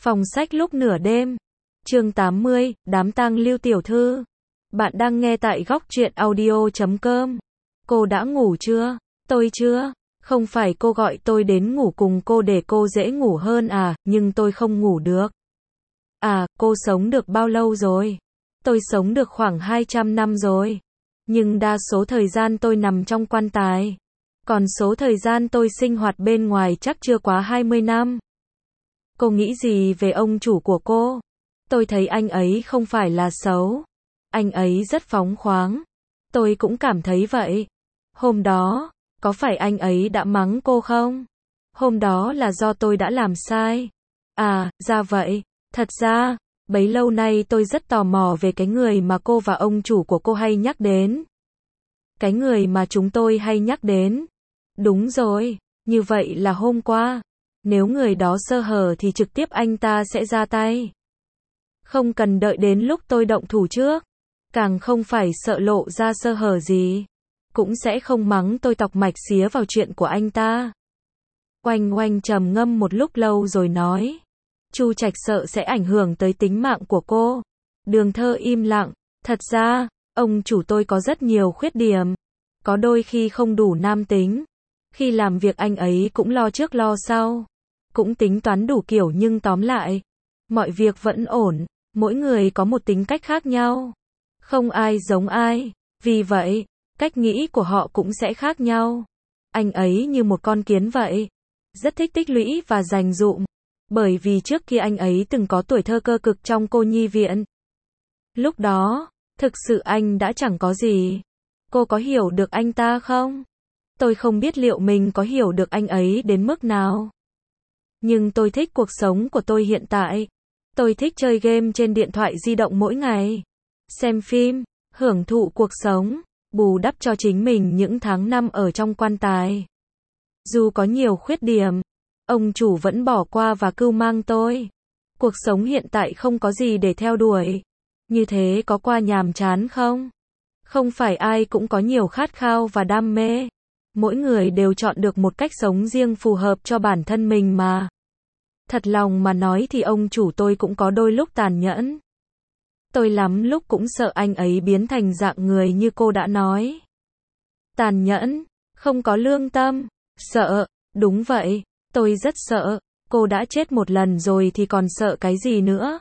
Phòng sách lúc nửa đêm. Chương 80, đám tang Lưu tiểu thư. Bạn đang nghe tại góc truyện audio.com. Cô đã ngủ chưa? Tôi chưa. Không phải cô gọi tôi đến ngủ cùng cô để cô dễ ngủ hơn à, nhưng tôi không ngủ được. À, cô sống được bao lâu rồi? Tôi sống được khoảng 200 năm rồi. Nhưng đa số thời gian tôi nằm trong quan tài. Còn số thời gian tôi sinh hoạt bên ngoài chắc chưa quá 20 năm. Cô nghĩ gì về ông chủ của cô? Tôi thấy anh ấy không phải là xấu. Anh ấy rất phóng khoáng. Tôi cũng cảm thấy vậy. Hôm đó, có phải anh ấy đã mắng cô không? Hôm đó là do tôi đã làm sai. À, ra vậy. Thật ra, bấy lâu nay tôi rất tò mò về cái người mà cô và ông chủ của cô hay nhắc đến. Cái người mà chúng tôi hay nhắc đến. Đúng rồi, như vậy là hôm qua. Nếu người đó sơ hở thì trực tiếp anh ta sẽ ra tay. Không cần đợi đến lúc tôi động thủ trước. Càng không phải sợ lộ ra sơ hở gì. Cũng sẽ không mắng tôi tọc mạch xía vào chuyện của anh ta. Oanh Oanh trầm ngâm một lúc lâu rồi nói. Chu Trạch sợ sẽ ảnh hưởng tới tính mạng của cô. Đường Thơ im lặng. Thật ra, ông chủ tôi có rất nhiều khuyết điểm. Có đôi khi không đủ nam tính. Khi làm việc anh ấy cũng lo trước lo sau. Cũng tính toán đủ kiểu nhưng tóm lại, mọi việc vẫn ổn. Mỗi người có một tính cách khác nhau. Không ai giống ai. Vì vậy, cách nghĩ của họ cũng sẽ khác nhau. Anh ấy như một con kiến vậy. Rất thích tích lũy và dành dụm. Bởi vì trước kia anh ấy từng có tuổi thơ cơ cực trong cô nhi viện. Lúc đó, thực sự anh đã chẳng có gì. Cô có hiểu được anh ta không? Tôi không biết liệu mình có hiểu được anh ấy đến mức nào. Nhưng tôi thích cuộc sống của tôi hiện tại. Tôi thích chơi game trên điện thoại di động mỗi ngày. Xem phim, hưởng thụ cuộc sống, bù đắp cho chính mình những tháng năm ở trong quan tài. Dù có nhiều khuyết điểm, ông chủ vẫn bỏ qua và cưu mang tôi. Cuộc sống hiện tại không có gì để theo đuổi. Như thế có qua nhàm chán không? Không phải ai cũng có nhiều khát khao và đam mê. Mỗi người đều chọn được một cách sống riêng phù hợp cho bản thân mình mà. Thật lòng mà nói thì ông chủ tôi cũng có đôi lúc tàn nhẫn. Tôi lắm lúc cũng sợ anh ấy biến thành dạng người như cô đã nói. Tàn nhẫn, không có lương tâm, sợ, đúng vậy, tôi rất sợ, cô đã chết một lần rồi thì còn sợ cái gì nữa.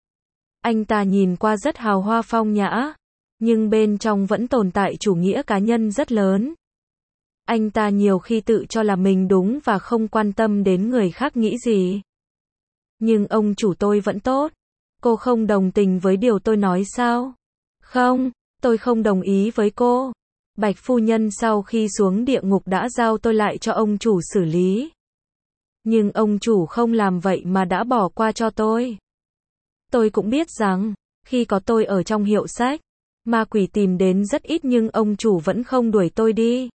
Anh ta nhìn qua rất hào hoa phong nhã, nhưng bên trong vẫn tồn tại chủ nghĩa cá nhân rất lớn. Anh ta nhiều khi tự cho là mình đúng và không quan tâm đến người khác nghĩ gì. Nhưng ông chủ tôi vẫn tốt. Cô không đồng tình với điều tôi nói sao? Không, tôi không đồng ý với cô. Bạch phu nhân sau khi xuống địa ngục đã giao tôi lại cho ông chủ xử lý. Nhưng ông chủ không làm vậy mà đã bỏ qua cho tôi. Tôi cũng biết rằng, khi có tôi ở trong hiệu sách, ma quỷ tìm đến rất ít nhưng ông chủ vẫn không đuổi tôi đi.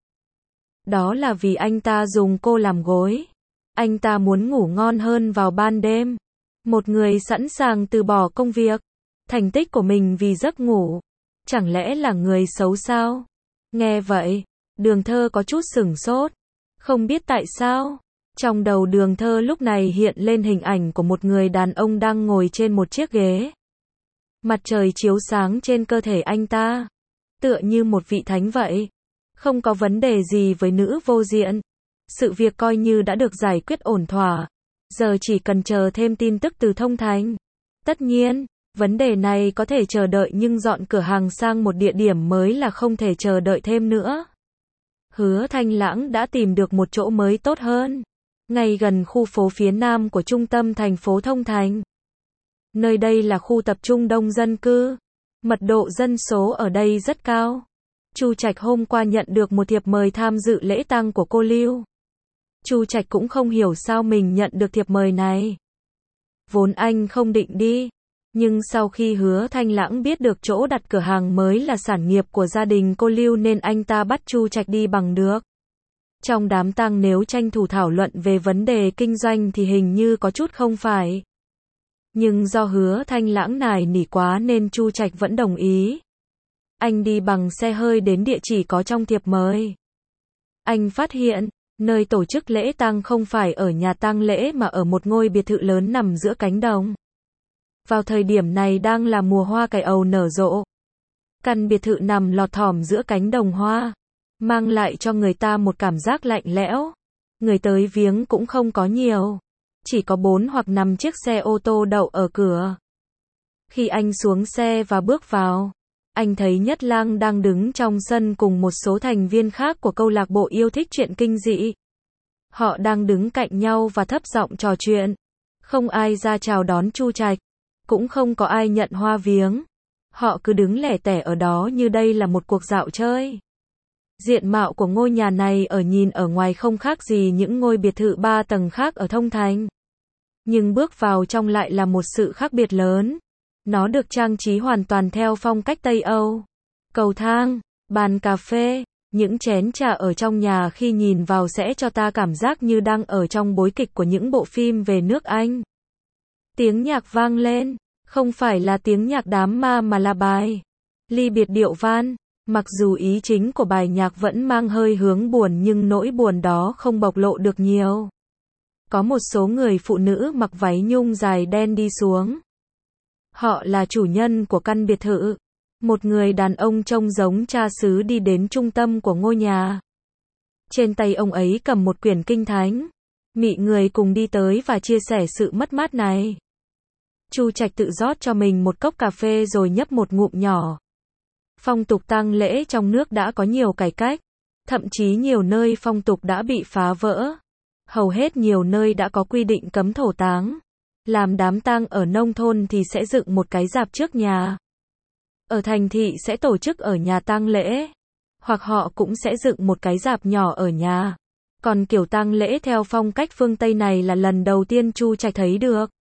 Đó là vì anh ta dùng cô làm gối. Anh ta muốn ngủ ngon hơn vào ban đêm. Một người sẵn sàng từ bỏ công việc, thành tích của mình vì giấc ngủ. Chẳng lẽ là người xấu sao? Nghe vậy, Đường Thơ có chút sửng sốt. Không biết tại sao. Trong đầu Đường Thơ lúc này hiện lên hình ảnh của một người đàn ông đang ngồi trên một chiếc ghế. Mặt trời chiếu sáng trên cơ thể anh ta. Tựa như một vị thánh vậy. Không có vấn đề gì với nữ vô diện. Sự việc coi như đã được giải quyết ổn thỏa. Giờ chỉ cần chờ thêm tin tức từ Thông Thành. Tất nhiên, vấn đề này có thể chờ đợi nhưng dọn cửa hàng sang một địa điểm mới là không thể chờ đợi thêm nữa. Hứa Thanh Lãng đã tìm được một chỗ mới tốt hơn. Ngay gần khu phố phía nam của trung tâm thành phố Thông Thành. Nơi đây là khu tập trung đông dân cư. Mật độ dân số ở đây rất cao. Chu Trạch hôm qua nhận được một thiệp mời tham dự lễ tang của cô Lưu. Chu Trạch cũng không hiểu sao mình nhận được thiệp mời này. Vốn anh không định đi, nhưng sau khi Hứa Thanh Lãng biết được chỗ đặt cửa hàng mới là sản nghiệp của gia đình cô Lưu nên anh ta bắt Chu Trạch đi bằng được. Trong đám tang nếu tranh thủ thảo luận về vấn đề kinh doanh thì hình như có chút không phải. Nhưng do Hứa Thanh Lãng nài nỉ quá nên Chu Trạch vẫn đồng ý. Anh đi bằng xe hơi đến địa chỉ có trong thiệp mời. Anh phát hiện, Nơi tổ chức lễ tang không phải ở nhà tang lễ mà ở một ngôi biệt thự lớn nằm giữa cánh đồng. Vào thời điểm này đang là mùa hoa cải ầu nở rộ. Căn biệt thự nằm lọt thỏm giữa cánh đồng hoa, mang lại cho người ta một cảm giác lạnh lẽo. Người tới viếng cũng không có nhiều, chỉ có 4 hoặc 5 chiếc xe ô tô đậu ở cửa. Khi anh xuống xe và bước vào, anh thấy Nhất Lang đang đứng trong sân cùng một số thành viên khác của câu lạc bộ yêu thích truyện kinh dị. Họ đang đứng cạnh nhau và thấp giọng trò chuyện. Không ai ra chào đón Chu Trạch, cũng không có ai nhận hoa viếng. Họ cứ đứng lẻ tẻ ở đó như đây là một cuộc dạo chơi. Diện mạo của ngôi nhà này nhìn ở ngoài không khác gì những ngôi biệt thự 3 tầng khác ở Thông Thành. Nhưng bước vào trong lại là một sự khác biệt lớn. Nó được trang trí hoàn toàn theo phong cách Tây Âu. Cầu thang, bàn cà phê, những chén trà ở trong nhà khi nhìn vào sẽ cho ta cảm giác như đang ở trong bối kịch của những bộ phim về nước Anh. Tiếng nhạc vang lên, không phải là tiếng nhạc đám ma mà là bài ly biệt điệu van. Mặc dù ý chính của bài nhạc vẫn mang hơi hướng buồn nhưng nỗi buồn đó không bộc lộ được nhiều. Có một số người phụ nữ mặc váy nhung dài đen đi xuống. Họ là chủ nhân của căn biệt thự. Một người đàn ông trông giống cha xứ đi đến trung tâm của ngôi nhà. Trên tay ông ấy cầm một quyển kinh thánh. Mị người cùng đi tới và chia sẻ sự mất mát này. Chu Trạch tự rót cho mình một cốc cà phê rồi nhấp một ngụm nhỏ. Phong tục tang lễ trong nước đã có nhiều cải cách. Thậm chí nhiều nơi phong tục đã bị phá vỡ. Hầu hết nhiều nơi đã có quy định cấm thổ táng. Làm đám tang ở nông thôn thì sẽ dựng một cái rạp trước nhà. Ở thành thị sẽ tổ chức ở nhà tang lễ. Hoặc họ cũng sẽ dựng một cái rạp nhỏ ở nhà. Còn kiểu tang lễ theo phong cách phương Tây này là lần đầu tiên Chu Trạch thấy được.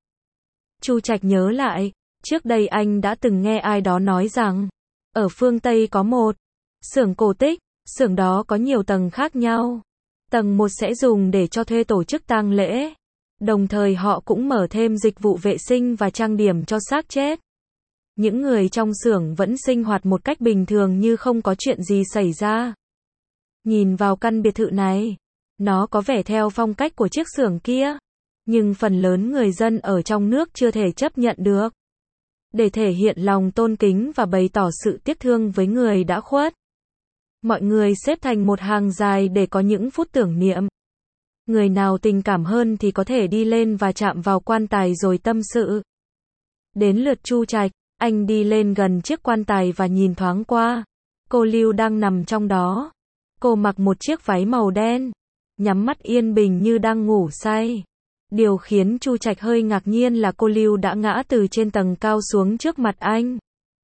Chu Trạch nhớ lại, trước đây anh đã từng nghe ai đó nói rằng, ở phương Tây có một xưởng cổ tích, xưởng đó có nhiều tầng khác nhau. Tầng 1 sẽ dùng để cho thuê tổ chức tang lễ. Đồng thời họ cũng mở thêm dịch vụ vệ sinh và trang điểm cho xác chết. Những người trong xưởng vẫn sinh hoạt một cách bình thường như không có chuyện gì xảy ra. Nhìn vào căn biệt thự này, nó có vẻ theo phong cách của chiếc xưởng kia. Nhưng phần lớn người dân ở trong nước chưa thể chấp nhận được. Để thể hiện lòng tôn kính và bày tỏ sự tiếc thương với người đã khuất. Mọi người xếp thành một hàng dài để có những phút tưởng niệm. Người nào tình cảm hơn thì có thể đi lên và chạm vào quan tài rồi tâm sự. Đến lượt Chu Trạch, anh đi lên gần chiếc quan tài và nhìn thoáng qua. Cô Lưu đang nằm trong đó. Cô mặc một chiếc váy màu đen, nhắm mắt yên bình như đang ngủ say. Điều khiến Chu Trạch hơi ngạc nhiên là cô Lưu đã ngã từ trên tầng cao xuống trước mặt anh.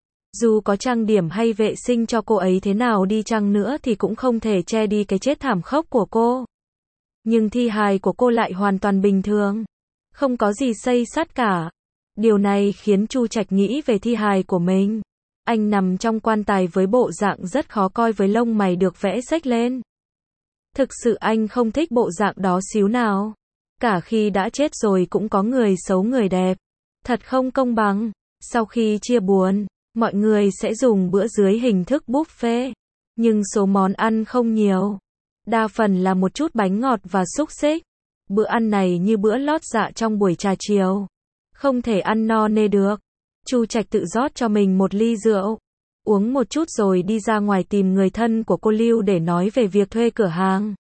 Dù có trang điểm hay vệ sinh cho cô ấy thế nào đi chăng nữa thì cũng không thể che đi cái chết thảm khốc của cô. Nhưng thi hài của cô lại hoàn toàn bình thường. Không có gì xây xát cả. Điều này khiến Chu Trạch nghĩ về thi hài của mình. Anh nằm trong quan tài với bộ dạng rất khó coi với lông mày được vẽ xếch lên. Thực sự anh không thích bộ dạng đó xíu nào. Cả khi đã chết rồi cũng có người xấu người đẹp. Thật không công bằng. Sau khi chia buồn, mọi người sẽ dùng bữa dưới hình thức buffet. Nhưng số món ăn không nhiều. Đa phần là một chút bánh ngọt và xúc xích. Bữa ăn này như bữa lót dạ trong buổi trà chiều. Không thể ăn no nê được. Chu Trạch tự rót cho mình một ly rượu. Uống một chút rồi đi ra ngoài tìm người thân của cô Lưu để nói về việc thuê cửa hàng.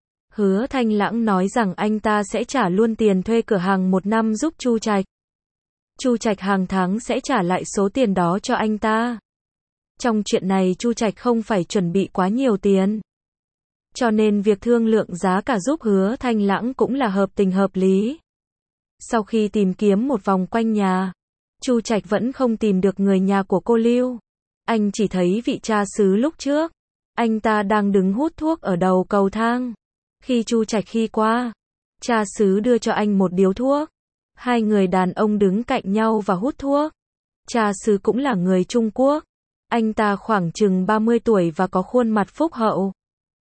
Hứa Thanh Lãng nói rằng anh ta sẽ trả luôn tiền thuê cửa hàng 1 năm giúp Chu Trạch. Chu Trạch hàng tháng sẽ trả lại số tiền đó cho anh ta. Trong chuyện này Chu Trạch không phải chuẩn bị quá nhiều tiền. Cho nên việc thương lượng giá cả giúp Hứa Thanh Lãng cũng là hợp tình hợp lý. Sau khi tìm kiếm một vòng quanh nhà, Chu Trạch vẫn không tìm được người nhà của cô Lưu. Anh chỉ thấy vị cha xứ lúc trước. Anh ta đang đứng hút thuốc ở đầu cầu thang. Khi Chu Trạch khi qua, cha xứ đưa cho anh một điếu thuốc. Hai người đàn ông đứng cạnh nhau và hút thuốc. Cha xứ cũng là người Trung Quốc. Anh ta khoảng chừng 30 tuổi và có khuôn mặt phúc hậu.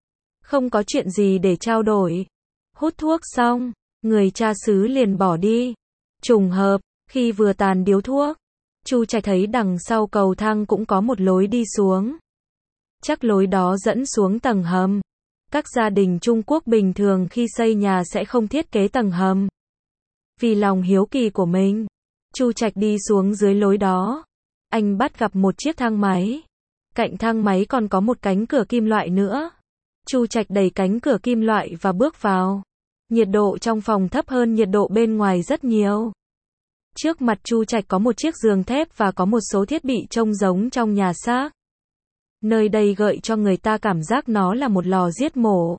Không có chuyện gì để trao đổi. Hút thuốc xong, người cha xứ liền bỏ đi. Trùng hợp, khi vừa tàn điếu thuốc, Chu Trạch thấy đằng sau cầu thang cũng có một lối đi xuống. Chắc lối đó dẫn xuống tầng hầm. Các gia đình Trung Quốc bình thường khi xây nhà sẽ không thiết kế tầng hầm. Vì lòng hiếu kỳ của mình, Chu Trạch đi xuống dưới lối đó. Anh bắt gặp một chiếc thang máy. Cạnh thang máy còn có một cánh cửa kim loại nữa. Chu Trạch đẩy cánh cửa kim loại và bước vào. Nhiệt độ trong phòng thấp hơn nhiệt độ bên ngoài rất nhiều. Trước mặt Chu Trạch có một chiếc giường thép và có một số thiết bị trông giống trong nhà xác. Nơi đây gợi cho người ta cảm giác nó là một lò giết mổ.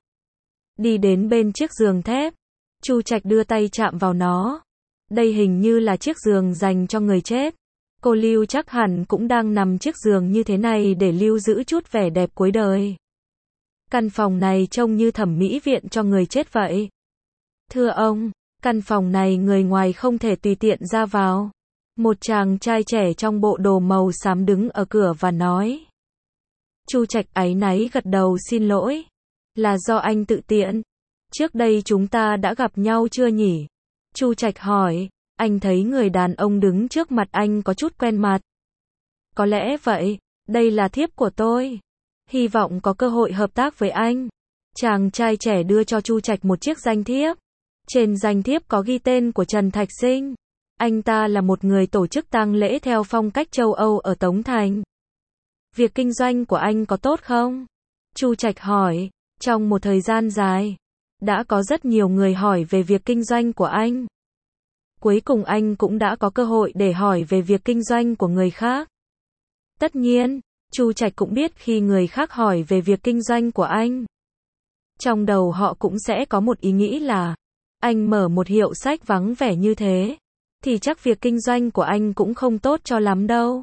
Đi đến bên chiếc giường thép, Chu Trạch đưa tay chạm vào nó. Đây hình như là chiếc giường dành cho người chết. Cô Lưu chắc hẳn cũng đang nằm chiếc giường như thế này để lưu giữ chút vẻ đẹp cuối đời. Căn phòng này trông như thẩm mỹ viện cho người chết vậy. Thưa ông, căn phòng này người ngoài không thể tùy tiện ra vào. Một chàng trai trẻ trong bộ đồ màu xám đứng ở cửa và nói. Chu Trạch áy náy gật đầu xin lỗi. Là do anh tự tiện. Trước đây chúng ta đã gặp nhau chưa nhỉ? Chu Trạch hỏi. Anh thấy người đàn ông đứng trước mặt anh có chút quen mặt. Có lẽ vậy, đây là thiếp của tôi. Hy vọng có cơ hội hợp tác với anh. Chàng trai trẻ đưa cho Chu Trạch một chiếc danh thiếp. Trên danh thiếp có ghi tên của Trần Thạch Sinh. Anh ta là một người tổ chức tang lễ theo phong cách châu Âu ở Tống Thành. Việc kinh doanh của anh có tốt không? Chu Trạch hỏi. Trong một thời gian dài, đã có rất nhiều người hỏi về việc kinh doanh của anh. Cuối cùng anh cũng đã có cơ hội để hỏi về việc kinh doanh của người khác. Tất nhiên, Chu Trạch cũng biết khi người khác hỏi về việc kinh doanh của anh, trong đầu họ cũng sẽ có một ý nghĩ là anh mở một hiệu sách vắng vẻ như thế, thì chắc việc kinh doanh của anh cũng không tốt cho lắm đâu.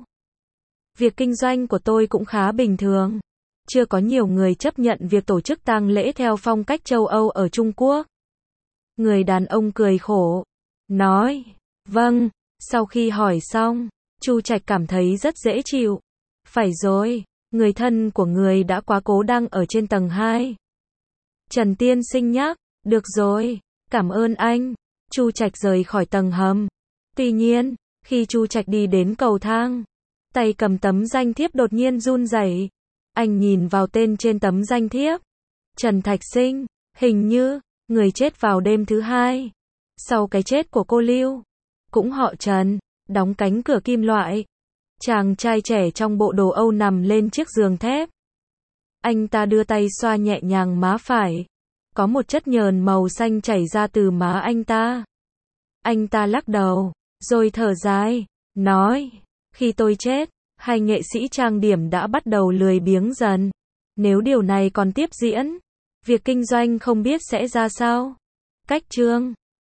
Việc kinh doanh của tôi cũng khá bình thường. Chưa có nhiều người chấp nhận việc tổ chức tang lễ theo phong cách châu Âu ở Trung Quốc. Người đàn ông cười khổ, nói, vâng. Sau khi hỏi xong, Chu Trạch cảm thấy rất dễ chịu. Phải rồi, người thân của người đã quá cố đang ở trên tầng 2. Trần tiên sinh nhắc, được rồi, cảm ơn anh. Chu Trạch rời khỏi tầng hầm. Tuy nhiên, khi Chu Trạch đi đến cầu thang, tay cầm tấm danh thiếp đột nhiên run rẩy. Anh nhìn vào tên trên tấm danh thiếp. Trần Thạch Sinh, hình như, người chết vào đêm thứ 2. Sau cái chết của cô Lưu. Cũng họ Trần, đóng cánh cửa kim loại. Chàng trai trẻ trong bộ đồ Âu nằm lên chiếc giường thép. Anh ta đưa tay xoa nhẹ nhàng má phải. Có một chất nhờn màu xanh chảy ra từ má anh ta. Anh ta lắc đầu, rồi thở dài, nói, khi tôi chết, hai nghệ sĩ trang điểm đã bắt đầu lười biếng dần. Nếu điều này còn tiếp diễn, việc kinh doanh không biết sẽ ra sao. Cách chương